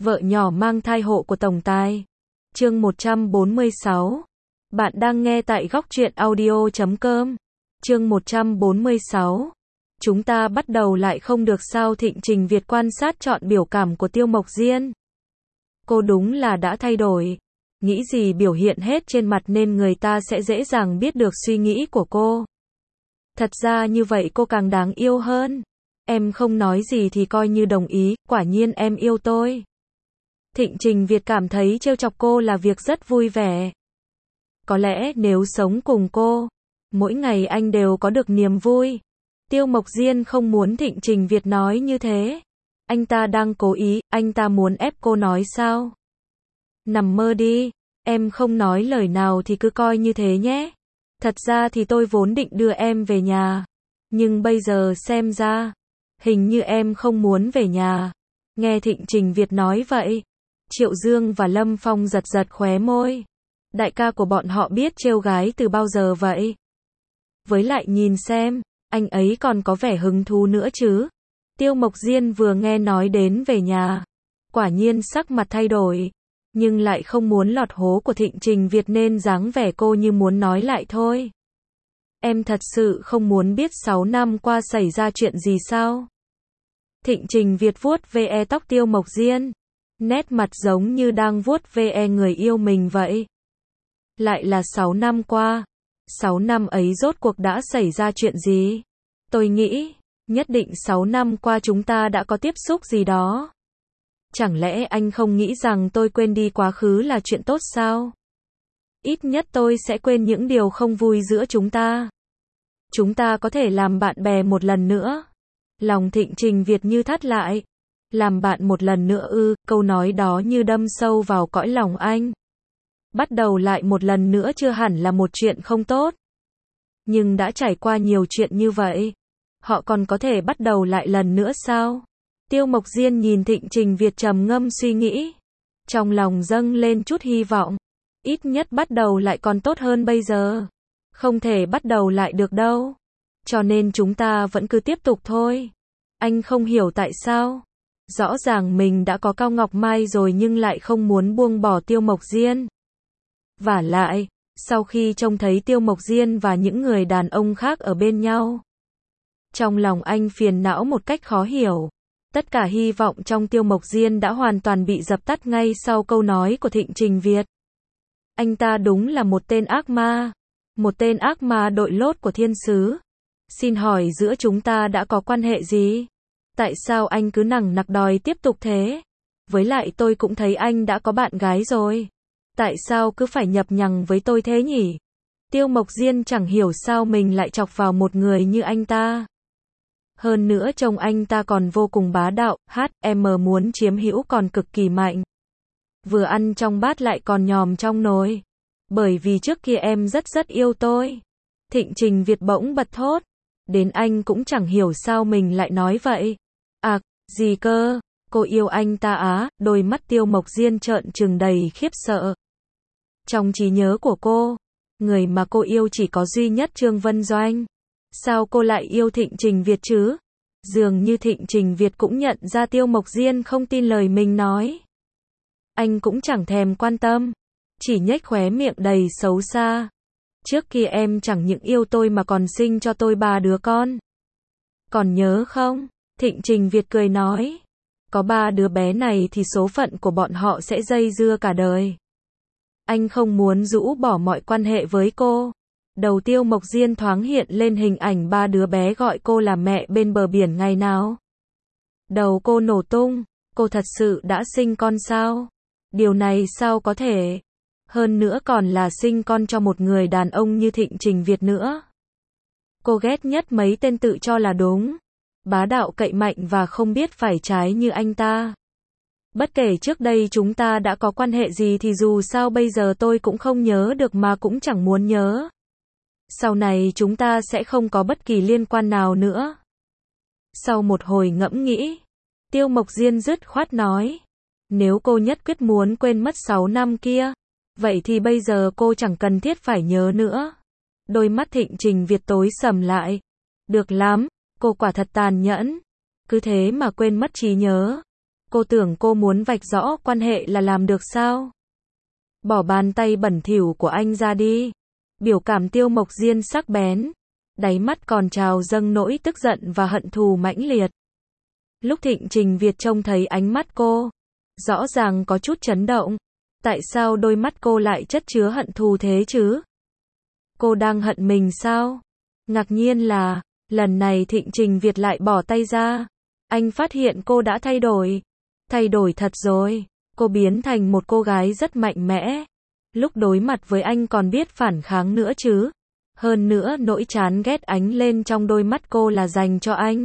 Vợ nhỏ mang thai hộ của tổng tài. Chương 146. Bạn đang nghe tại góc truyện audio.com. Chương 146. Chúng ta bắt đầu lại không được sao? Thịnh Trình Việt quan sát trọn biểu cảm của Tiêu Mộc Diên. Cô đúng là đã thay đổi. Nghĩ gì biểu hiện hết trên mặt nên người ta sẽ dễ dàng biết được suy nghĩ của cô. Thật ra như vậy cô càng đáng yêu hơn. Em không nói gì thì coi như đồng ý, quả nhiên em yêu tôi. Thịnh Trình Việt cảm thấy trêu chọc cô là việc rất vui vẻ. Có lẽ nếu sống cùng cô, mỗi ngày anh đều có được niềm vui. Tiêu Mộc Diên không muốn Thịnh Trình Việt nói như thế. Anh ta đang cố ý, anh ta muốn ép cô nói sao? Nằm mơ đi, em không nói lời nào thì cứ coi như thế nhé. Thật ra thì tôi vốn định đưa em về nhà. Nhưng bây giờ xem ra, hình như em không muốn về nhà. Nghe Thịnh Trình Việt nói vậy, Triệu Dương và Lâm Phong giật giật khóe môi. Đại ca của bọn họ biết trêu gái từ bao giờ vậy? Với lại nhìn xem, anh ấy còn có vẻ hứng thú nữa chứ. Tiêu Mộc Diên vừa nghe nói đến về nhà, quả nhiên sắc mặt thay đổi, nhưng lại không muốn lọt hố của Thịnh Trình Việt nên dáng vẻ cô như muốn nói lại thôi. Em thật sự không muốn biết 6 năm qua xảy ra chuyện gì sao? Thịnh Trình Việt vuốt ve tóc Tiêu Mộc Diên, nét mặt giống như đang vuốt ve người yêu mình vậy. Lại là 6 năm qua, 6 năm ấy rốt cuộc đã xảy ra chuyện gì? Tôi nghĩ, nhất định 6 năm qua chúng ta đã có tiếp xúc gì đó. Chẳng lẽ anh không nghĩ rằng tôi quên đi quá khứ là chuyện tốt sao? Ít nhất tôi sẽ quên những điều không vui giữa chúng ta. Chúng ta có thể làm bạn bè một lần nữa. Lòng Thịnh Trình Việt như thắt lại. Làm bạn một lần nữa ư? Câu nói đó như đâm sâu vào cõi lòng anh. Bắt đầu lại một lần nữa chưa hẳn là một chuyện không tốt. Nhưng đã trải qua nhiều chuyện như vậy, họ còn có thể bắt đầu lại lần nữa sao? Tiêu Mộc Diên nhìn Thịnh Trình Việt trầm ngâm suy nghĩ. Trong lòng dâng lên chút hy vọng. Ít nhất bắt đầu lại còn tốt hơn bây giờ. Không thể bắt đầu lại được đâu. Cho nên chúng ta vẫn cứ tiếp tục thôi. Anh không hiểu tại sao. Rõ ràng mình đã có Cao Ngọc Mai rồi nhưng lại không muốn buông bỏ Tiêu Mộc Diên. Vả lại, sau khi trông thấy Tiêu Mộc Diên và những người đàn ông khác ở bên nhau, trong lòng anh phiền não một cách khó hiểu. Tất cả hy vọng trong Tiêu Mộc Diên đã hoàn toàn bị dập tắt ngay sau câu nói của Thịnh Trình Việt. Anh ta đúng là một tên ác ma. Một tên ác ma đội lốt của thiên sứ. Xin hỏi giữa chúng ta đã có quan hệ gì? Tại sao anh cứ nằng nặc đòi tiếp tục thế? Với lại tôi cũng thấy anh đã có bạn gái rồi. Tại sao cứ phải nhập nhằng với tôi thế nhỉ? Tiêu Mộc Diên chẳng hiểu sao mình lại chọc vào một người như anh ta. Hơn nữa trông anh ta còn vô cùng bá đạo, em muốn chiếm hữu còn cực kỳ mạnh. Vừa ăn trong bát lại còn nhòm trong nồi. Bởi vì trước kia em rất yêu tôi. Thịnh Trình Việt bỗng bật thốt. Đến anh cũng chẳng hiểu sao mình lại nói vậy. À, gì cơ? Cô yêu anh ta á? Đôi mắt Tiêu Mộc Diên trợn trừng đầy khiếp sợ. Trong trí nhớ của cô, người mà cô yêu chỉ có duy nhất Trương Vân Doanh. Sao cô lại yêu Thịnh Trình Việt chứ? Dường như Thịnh Trình Việt cũng nhận ra Tiêu Mộc Diên không tin lời mình nói. Anh cũng chẳng thèm quan tâm, chỉ nhếch khóe miệng đầy xấu xa. Trước kia em chẳng những yêu tôi mà còn sinh cho tôi 3 đứa con. Còn nhớ không? Thịnh Trình Việt cười nói. Có 3 đứa bé này thì số phận của bọn họ sẽ dây dưa cả đời. Anh không muốn rũ bỏ mọi quan hệ với cô. Đầu Tiêu Mộc Diên thoáng hiện lên hình ảnh 3 đứa bé gọi cô là mẹ bên bờ biển ngày nào. Đầu cô nổ tung. Cô thật sự đã sinh con sao? Điều này sao có thể? Hơn nữa còn là sinh con cho một người đàn ông như Thịnh Trình Việt nữa. Cô ghét nhất mấy tên tự cho là đúng, bá đạo cậy mạnh và không biết phải trái như anh ta. Bất kể trước đây chúng ta đã có quan hệ gì thì dù sao bây giờ tôi cũng không nhớ được mà cũng chẳng muốn nhớ. Sau này chúng ta sẽ không có bất kỳ liên quan nào nữa. Sau một hồi ngẫm nghĩ, Tiêu Mộc Diên dứt khoát nói. Nếu cô nhất quyết muốn quên mất 6 năm kia, vậy thì bây giờ cô chẳng cần thiết phải nhớ nữa. Đôi mắt Thịnh Trình Việt tối sầm lại. Được lắm, cô quả thật tàn nhẫn. Cứ thế mà quên mất trí nhớ. Cô tưởng cô muốn vạch rõ quan hệ là làm được sao? Bỏ bàn tay bẩn thỉu của anh ra đi. Biểu cảm Tiêu Mộc Diên sắc bén, đáy mắt còn trào dâng nỗi tức giận và hận thù mãnh liệt. Lúc Thịnh Trình Việt trông thấy ánh mắt cô, rõ ràng có chút chấn động. Tại sao đôi mắt cô lại chất chứa hận thù thế chứ? Cô đang hận mình sao? Ngạc nhiên là, lần này Thịnh Trình Việt lại bỏ tay ra. Anh phát hiện cô đã thay đổi. Thay đổi thật rồi. Cô biến thành một cô gái rất mạnh mẽ. Lúc đối mặt với anh còn biết phản kháng nữa chứ. Hơn nữa nỗi chán ghét ánh lên trong đôi mắt cô là dành cho anh.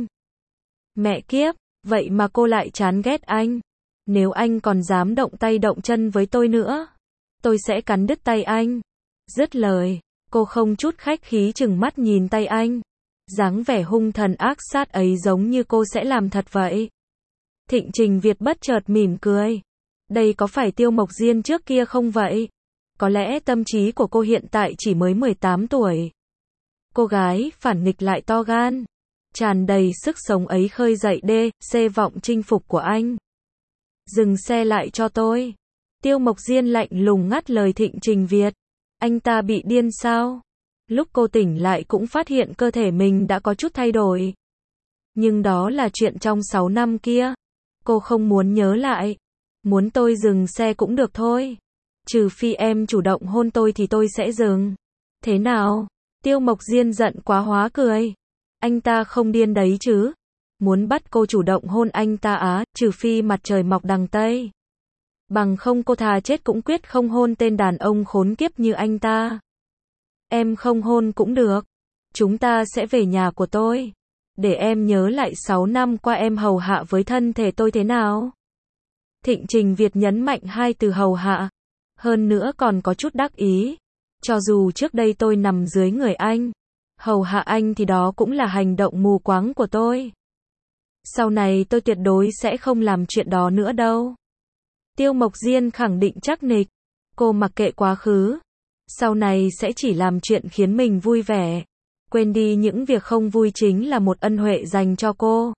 Mẹ kiếp, vậy mà cô lại chán ghét anh. Nếu anh còn dám động tay động chân với tôi nữa, tôi sẽ cắn đứt tay anh. Dứt lời, cô không chút khách khí chừng mắt nhìn tay anh. Dáng vẻ hung thần ác sát ấy giống như cô sẽ làm thật vậy. Thịnh Trình Việt bất chợt mỉm cười. Đây có phải Tiêu Mộc Diên trước kia không vậy? Có lẽ tâm trí của cô hiện tại chỉ mới 18 tuổi. Cô gái phản nghịch lại to gan, tràn đầy sức sống ấy khơi dậy C vọng chinh phục của anh. Dừng xe lại cho tôi. Tiêu Mộc Diên lạnh lùng ngắt lời Thịnh Trình Việt. Anh ta bị điên sao? Lúc cô tỉnh lại cũng phát hiện cơ thể mình đã có chút thay đổi. Nhưng đó là chuyện trong 6 năm kia. Cô không muốn nhớ lại. Muốn tôi dừng xe cũng được thôi. Trừ phi em chủ động hôn tôi thì tôi sẽ dừng. Thế nào? Tiêu Mộc Diên giận quá hóa cười. Anh ta không điên đấy chứ? Muốn bắt cô chủ động hôn anh ta á, trừ phi mặt trời mọc đằng Tây. Bằng không cô thà chết cũng quyết không hôn tên đàn ông khốn kiếp như anh ta. Em không hôn cũng được. Chúng ta sẽ về nhà của tôi. Để em nhớ lại 6 năm qua em hầu hạ với thân thể tôi thế nào. Thịnh Trình Việt nhấn mạnh hai từ hầu hạ. Hơn nữa còn có chút đắc ý. Cho dù trước đây tôi nằm dưới người anh, hầu hạ anh thì đó cũng là hành động mù quáng của tôi. Sau này tôi tuyệt đối sẽ không làm chuyện đó nữa đâu. Tiêu Mộc Diên khẳng định chắc nịch. Cô mặc kệ quá khứ. Sau này sẽ chỉ làm chuyện khiến mình vui vẻ. Quên đi những việc không vui chính là một ân huệ dành cho cô.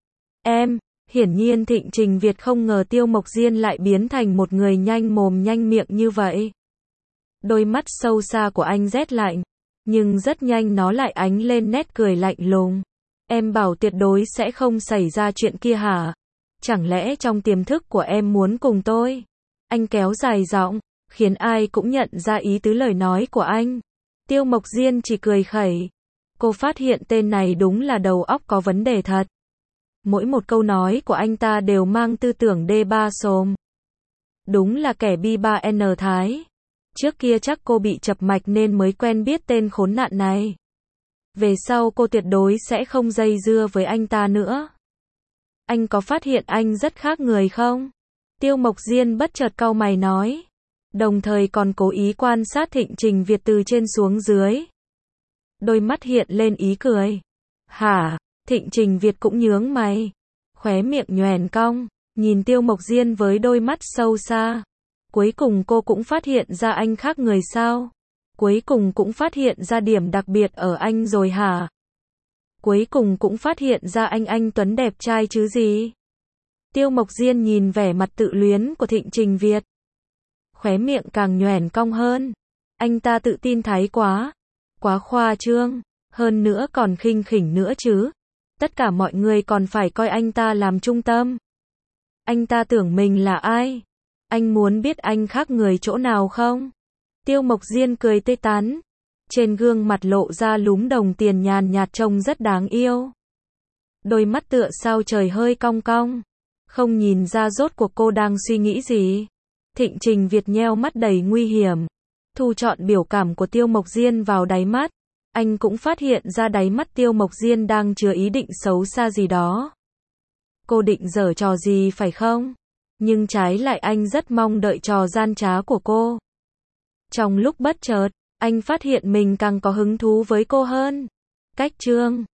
Hiển nhiên Thịnh Trình Việt không ngờ Tiêu Mộc Diên lại biến thành một người nhanh mồm nhanh miệng như vậy. Đôi mắt sâu xa của anh rét lạnh. Nhưng rất nhanh nó lại ánh lên nét cười lạnh lùng. Em bảo tuyệt đối sẽ không xảy ra chuyện kia hả? Chẳng lẽ trong tiềm thức của em muốn cùng tôi? Anh kéo dài giọng, khiến ai cũng nhận ra ý tứ lời nói của anh. Tiêu Mộc Diên chỉ cười khẩy. Cô phát hiện tên này đúng là đầu óc có vấn đề thật. Mỗi một câu nói của anh ta đều mang tư tưởng D3 xồm. Đúng là kẻ B3N Thái. Trước kia chắc cô bị chập mạch nên mới quen biết tên khốn nạn này. Về sau cô tuyệt đối sẽ không dây dưa với anh ta nữa. Anh có phát hiện anh rất khác người không? Tiêu Mộc Diên bất chợt cau mày nói. Đồng thời còn cố ý quan sát Thịnh Trình Việt từ trên xuống dưới. Đôi mắt hiện lên ý cười. Hả? Thịnh Trình Việt cũng nhướng mày. Khóe miệng nhoẻn cong. Nhìn Tiêu Mộc Diên với đôi mắt sâu xa. Cuối cùng cô cũng phát hiện ra anh khác người sao? Cuối cùng cũng phát hiện ra điểm đặc biệt ở anh rồi hả? Cuối cùng cũng phát hiện ra anh Tuấn đẹp trai chứ gì? Tiêu Mộc Diên nhìn vẻ mặt tự luyến của Thịnh Trình Việt. Khóe miệng càng nhoẻn cong hơn. Anh ta tự tin thái quá. Quá khoa trương. Hơn nữa còn khinh khỉnh nữa chứ. Tất cả mọi người còn phải coi anh ta làm trung tâm. Anh ta tưởng mình là ai? Anh muốn biết anh khác người chỗ nào không? Tiêu Mộc Diên cười tê tán. Trên gương mặt lộ ra lúm đồng tiền nhàn nhạt trông rất đáng yêu. Đôi mắt tựa sao trời hơi cong cong. Không nhìn ra rốt cuộc cô đang suy nghĩ gì. Thịnh Trình Việt nheo mắt đầy nguy hiểm. Thu trọn biểu cảm của Tiêu Mộc Diên vào đáy mắt. Anh cũng phát hiện ra đáy mắt Tiêu Mộc Diên đang chứa ý định xấu xa gì đó. Cô định giở trò gì phải không? Nhưng trái lại anh rất mong đợi trò gian trá của cô. Trong lúc bất chợt, anh phát hiện mình càng có hứng thú với cô hơn. Cách chương